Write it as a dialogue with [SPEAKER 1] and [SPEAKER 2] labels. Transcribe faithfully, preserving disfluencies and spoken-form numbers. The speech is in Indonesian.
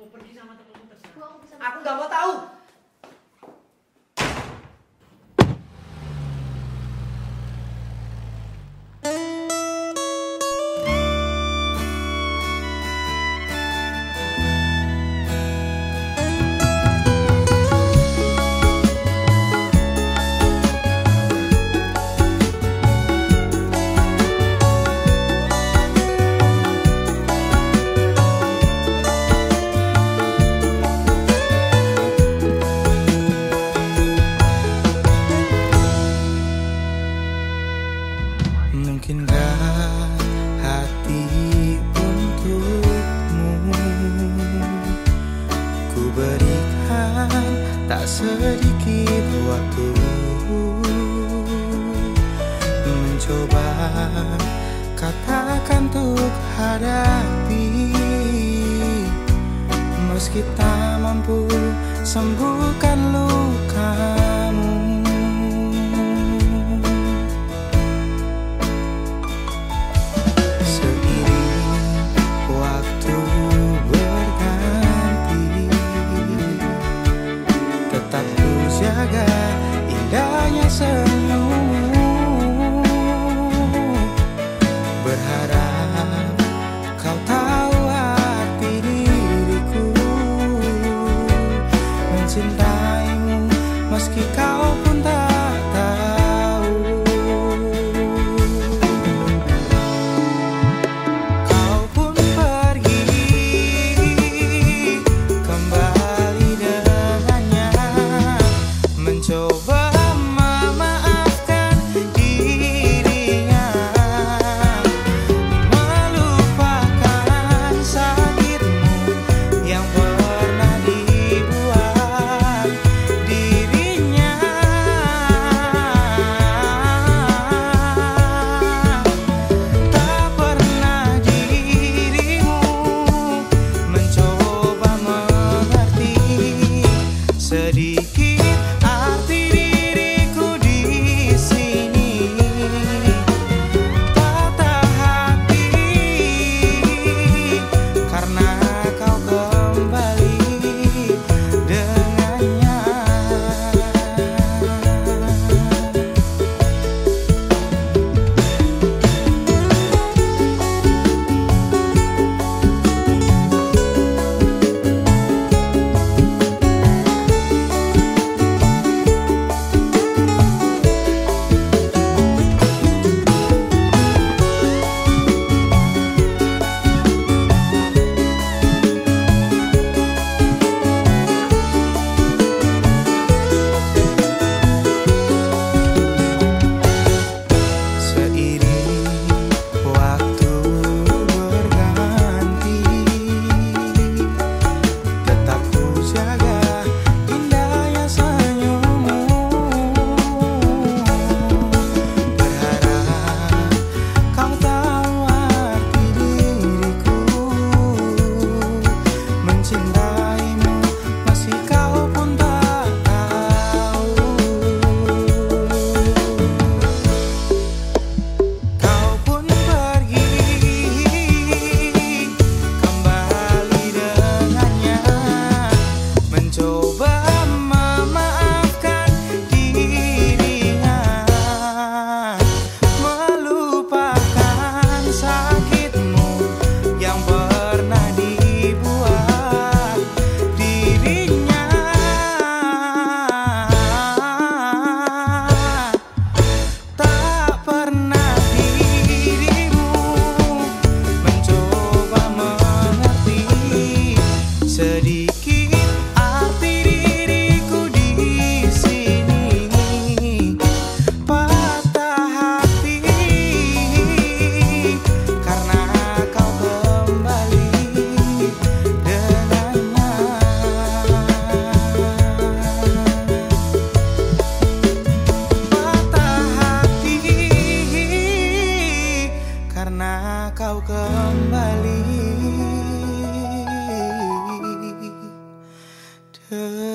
[SPEAKER 1] Mau pergi sama temanmu terserah.
[SPEAKER 2] Gua, aku bisa
[SPEAKER 1] Aku nggak mau tahu.
[SPEAKER 3] Mungkinkah hati untukmu ku berikan tak sedikit waktu mencoba katakan untuk hadapi, meski tak mampu sembuhkan lukamu. Jaga indahnya senyummu, berharap kau tahu arti diriku, mencintaimu meski kau pun tak tahu. Kau pun pergi kembali dengannya, mencoba memaafkan dirinya, melupakan sakitmu yang pernah dibuat dirinya. Tak pernah dirimu mencoba mengerti sedikit arti diriku di sini. Patah hati karena kau kembali dengannya. Kau kembali.